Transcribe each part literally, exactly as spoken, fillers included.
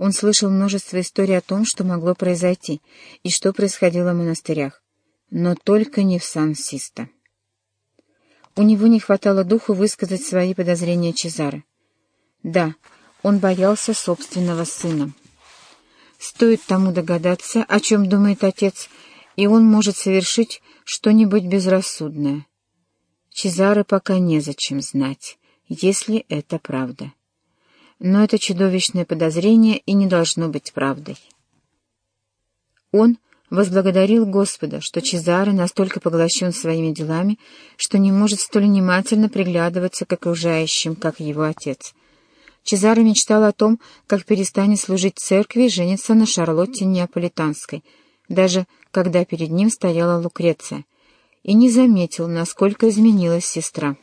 Он слышал множество историй о том, что могло произойти и что происходило в монастырях, но только не в Сан-Систо. У него не хватало духу высказать свои подозрения Чезаре. Да, он боялся собственного сына. Стоит тому догадаться, о чем думает отец, и он может совершить что-нибудь безрассудное. Чезаре пока незачем знать, если это правда. Но это чудовищное подозрение и не должно быть правдой. Он возблагодарил Господа, что Чезаре настолько поглощен своими делами, что не может столь внимательно приглядываться к окружающим, как его отец. Чезаре мечтал о том, как перестанет служить церкви и женится на Шарлотте Неаполитанской, даже когда перед ним стояла Лукреция, и не заметил, насколько изменилась сестра.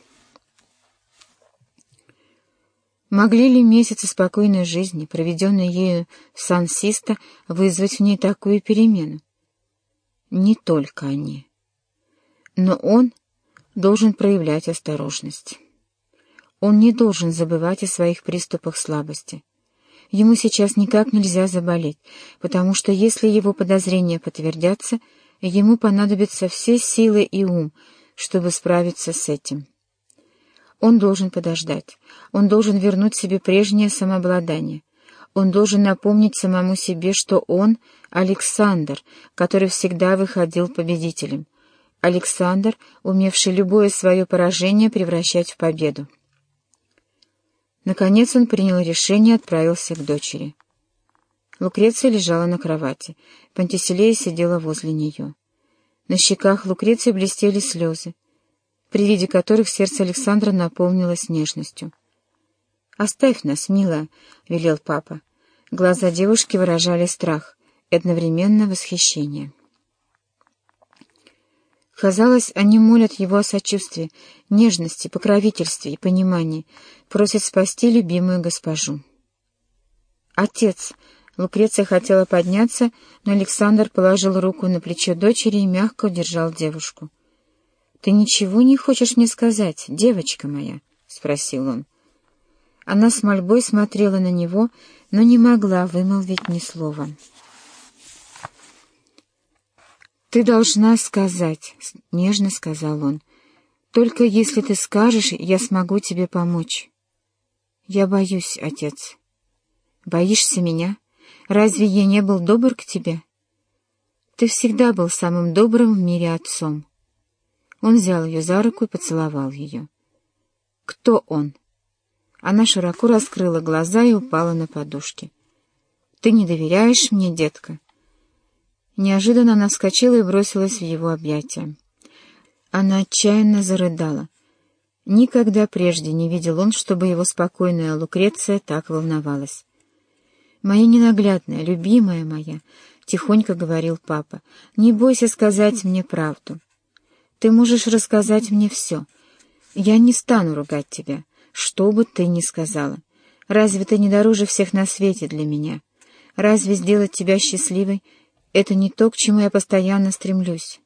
Могли ли месяцы спокойной жизни, проведенные ею в Сан-Систо, вызвать в ней такую перемену? Не только они. Но он должен проявлять осторожность. Он не должен забывать о своих приступах слабости. Ему сейчас никак нельзя заболеть, потому что если его подозрения подтвердятся, ему понадобятся все силы и ум, чтобы справиться с этим. Он должен подождать, он должен вернуть себе прежнее самообладание. Он должен напомнить самому себе, что он — Александр, который всегда выходил победителем. Александр, умевший любое свое поражение превращать в победу. Наконец он принял решение и отправился к дочери. Лукреция лежала на кровати. Пантиселея сидела возле нее. На щеках Лукреции блестели слезы, при виде которых сердце Александра наполнилось нежностью. «Оставь нас, милая», — велел папа. Глаза девушки выражали страх и одновременно восхищение. Казалось, они молят его о сочувствии, нежности, покровительстве и понимании, просят спасти любимую госпожу. «Отец!» — Лукреция хотела подняться, но Александр положил руку на плечо дочери и мягко удержал девушку. «Ты ничего не хочешь мне сказать, девочка моя?» — спросил он. Она с мольбой смотрела на него, но не могла вымолвить ни слова. «Ты должна сказать», — нежно сказал он. «Только если ты скажешь, я смогу тебе помочь». «Я боюсь, отец». «Боишься меня? Разве я не был добр к тебе?» «Ты всегда был самым добрым в мире отцом». Он взял ее за руку и поцеловал ее. «Кто он?» Она широко раскрыла глаза и упала на подушки. «Ты не доверяешь мне, детка?» Неожиданно она вскочила и бросилась в его объятия. Она отчаянно зарыдала. Никогда прежде не видел он, чтобы его спокойная Лукреция так волновалась. «Моя ненаглядная, любимая моя», — тихонько говорил папа, — «не бойся сказать мне правду. Ты можешь рассказать мне все. Я не стану ругать тебя, что бы ты ни сказала. Разве ты не дороже всех на свете для меня? Разве сделать тебя счастливой — это не то, к чему я постоянно стремлюсь?»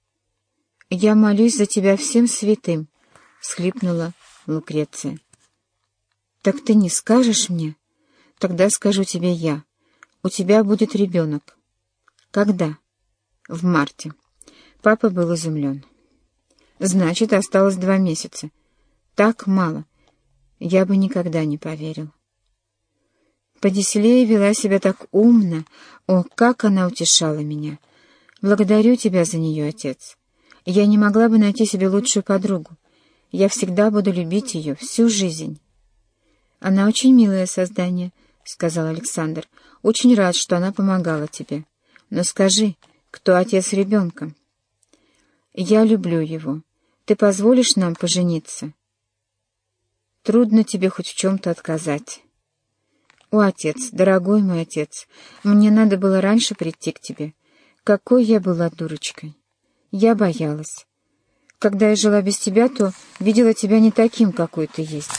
«Я молюсь за тебя всем святым», — всхлипнула Лукреция. «Так ты не скажешь мне? Тогда скажу тебе я. У тебя будет ребенок». «Когда?» «В марте». Папа был изумлен. «Значит, осталось два месяца. Так мало. Я бы никогда не поверил». Пантиселея вела себя так умно. О, как она утешала меня! Благодарю тебя за нее, отец. Я не могла бы найти себе лучшую подругу. Я всегда буду любить ее всю жизнь. Она очень милое создание, — сказал Александр. Очень рад, что она помогала тебе. Но скажи, кто отец ребенка? Я люблю его. Ты позволишь нам пожениться? Трудно тебе хоть в чем-то отказать. «О, отец, дорогой мой отец, мне надо было раньше прийти к тебе. Какой я была дурочкой! Я боялась. Когда я жила без тебя, то видела тебя не таким, какой ты есть.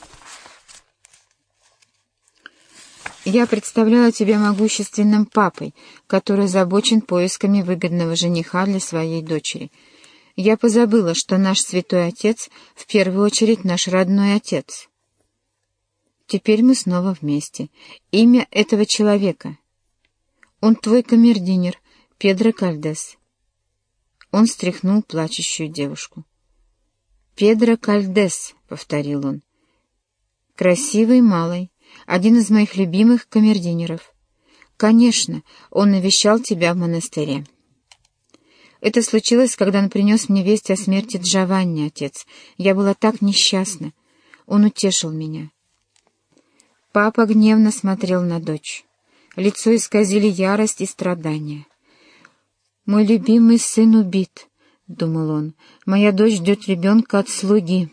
Я представляла тебя могущественным папой, который озабочен поисками выгодного жениха для своей дочери. Я позабыла, что наш святой отец в первую очередь наш родной отец». Теперь мы снова вместе. Имя этого человека. Он твой камердинер, Педро Кальдес. Он стряхнул плачущую девушку. «Педро Кальдес», — повторил он. «Красивый малый, один из моих любимых камердинеров. Конечно, он навещал тебя в монастыре». «Это случилось, когда он принес мне весть о смерти Джованни, отец. Я была так несчастна. Он утешил меня». Папа гневно смотрел на дочь. Лицо исказили ярость и страдания. «Мой любимый сын убит», — думал он. «Моя дочь ждет ребенка от слуги».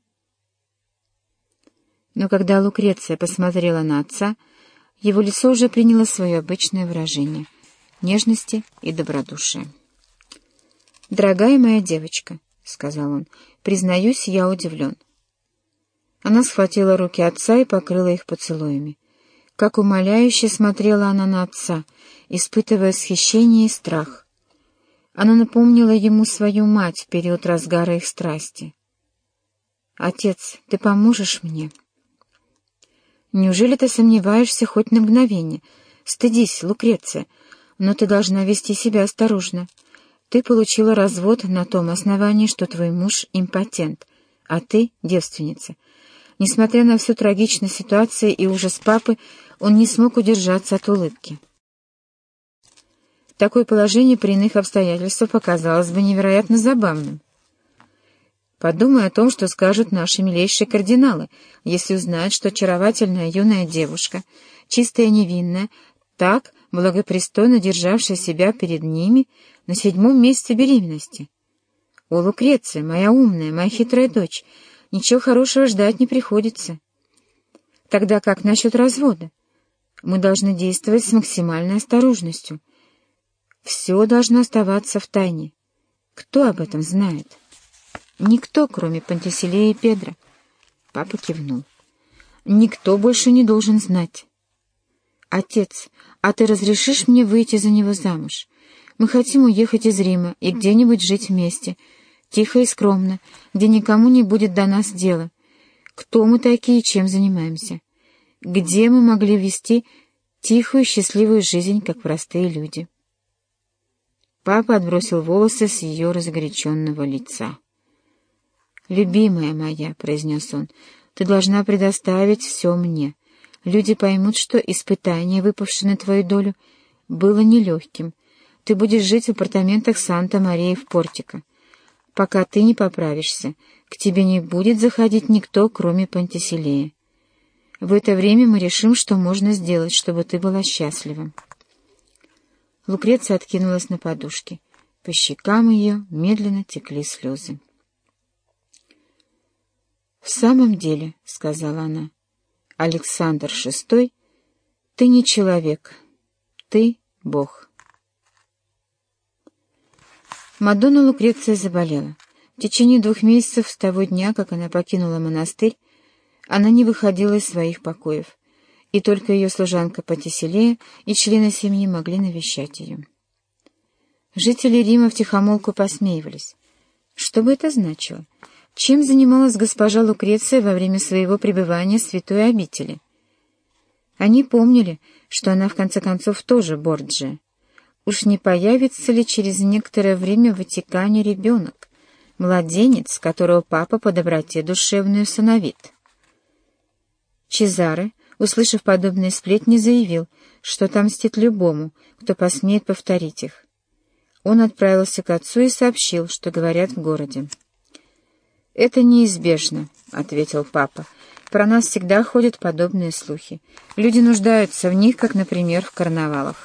Но когда Лукреция посмотрела на отца, его лицо уже приняло свое обычное выражение — нежности и добродушия. «Дорогая моя девочка», — сказал он, — «признаюсь, я удивлен». Она схватила руки отца и покрыла их поцелуями. Как умоляюще смотрела она на отца, испытывая восхищение и страх. Она напомнила ему свою мать в период разгара их страсти. «Отец, ты поможешь мне?» «Неужели ты сомневаешься хоть на мгновение? Стыдись, Лукреция, но ты должна вести себя осторожно. Ты получила развод на том основании, что твой муж импотент, а ты девственница. Несмотря на всю трагичность ситуации и ужас папы, он не смог удержаться от улыбки. Такое положение при иных обстоятельствах показалось бы невероятно забавным. Подумай о том, что скажут наши милейшие кардиналы, если узнают, что очаровательная юная девушка, чистая и невинная, так благопристойно державшая себя перед ними на седьмом месяце беременности. О, Лукреция, моя умная, моя хитрая дочь, ничего хорошего ждать не приходится. Тогда как насчет развода? Мы должны действовать с максимальной осторожностью. Все должно оставаться в тайне. Кто об этом знает? Никто, кроме Пантиселея и Педро. Папа кивнул. Никто больше не должен знать. Отец, а ты разрешишь мне выйти за него замуж? Мы хотим уехать из Рима и где-нибудь жить вместе, тихо и скромно, где никому не будет до нас дела. Кто мы такие и чем занимаемся? Где мы могли вести тихую, счастливую жизнь, как простые люди?» Папа отбросил волосы с ее разгоряченного лица. «Любимая моя», — произнес он, — «ты должна предоставить все мне. Люди поймут, что испытание, выпавшее на твою долю, было нелегким. Ты будешь жить в апартаментах Санта-Марии в Портико. Пока ты не поправишься, к тебе не будет заходить никто, кроме Пантиселея. В это время мы решим, что можно сделать, чтобы ты была счастлива». Лукреция откинулась на подушке. По щекам ее медленно текли слезы. «В самом деле, — сказала она, — Александр шестой, ты не человек, ты — Бог». Мадонна Лукреция заболела. В течение двух месяцев с того дня, как она покинула монастырь, она не выходила из своих покоев, и только ее служанка Пантиселея и члены семьи могли навещать ее. Жители Рима втихомолку посмеивались. Что бы это значило? Чем занималась госпожа Лукреция во время своего пребывания в святой обители? Они помнили, что она в конце концов тоже Борджиа. Уж не появится ли через некоторое время в Ватикане ребенок, младенец, которого папа по доброте душевной усыновит? Чезаре, услышав подобные сплетни, заявил, что отомстит любому, кто посмеет повторить их. Он отправился к отцу и сообщил, что говорят в городе. «Это неизбежно», — ответил папа. «Про нас всегда ходят подобные слухи. Люди нуждаются в них, как, например, в карнавалах».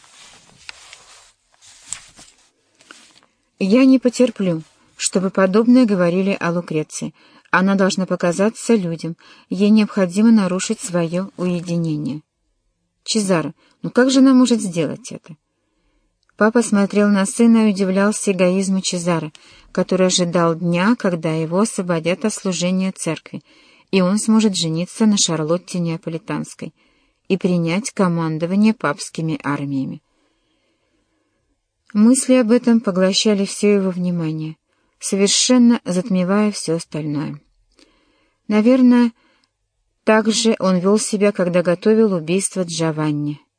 «Я не потерплю, чтобы подобное говорили о Лукреции. Она должна показаться людям, ей необходимо нарушить свое уединение». «Чезаре, ну как же она может сделать это?» Папа смотрел на сына и удивлялся эгоизму Чезаре, который ожидал дня, когда его освободят от служения церкви, и он сможет жениться на Шарлотте Неаполитанской и принять командование папскими армиями. Мысли об этом поглощали все его внимание, совершенно затмевая все остальное. Наверное, Так же он вел себя, когда готовил убийство Джованни.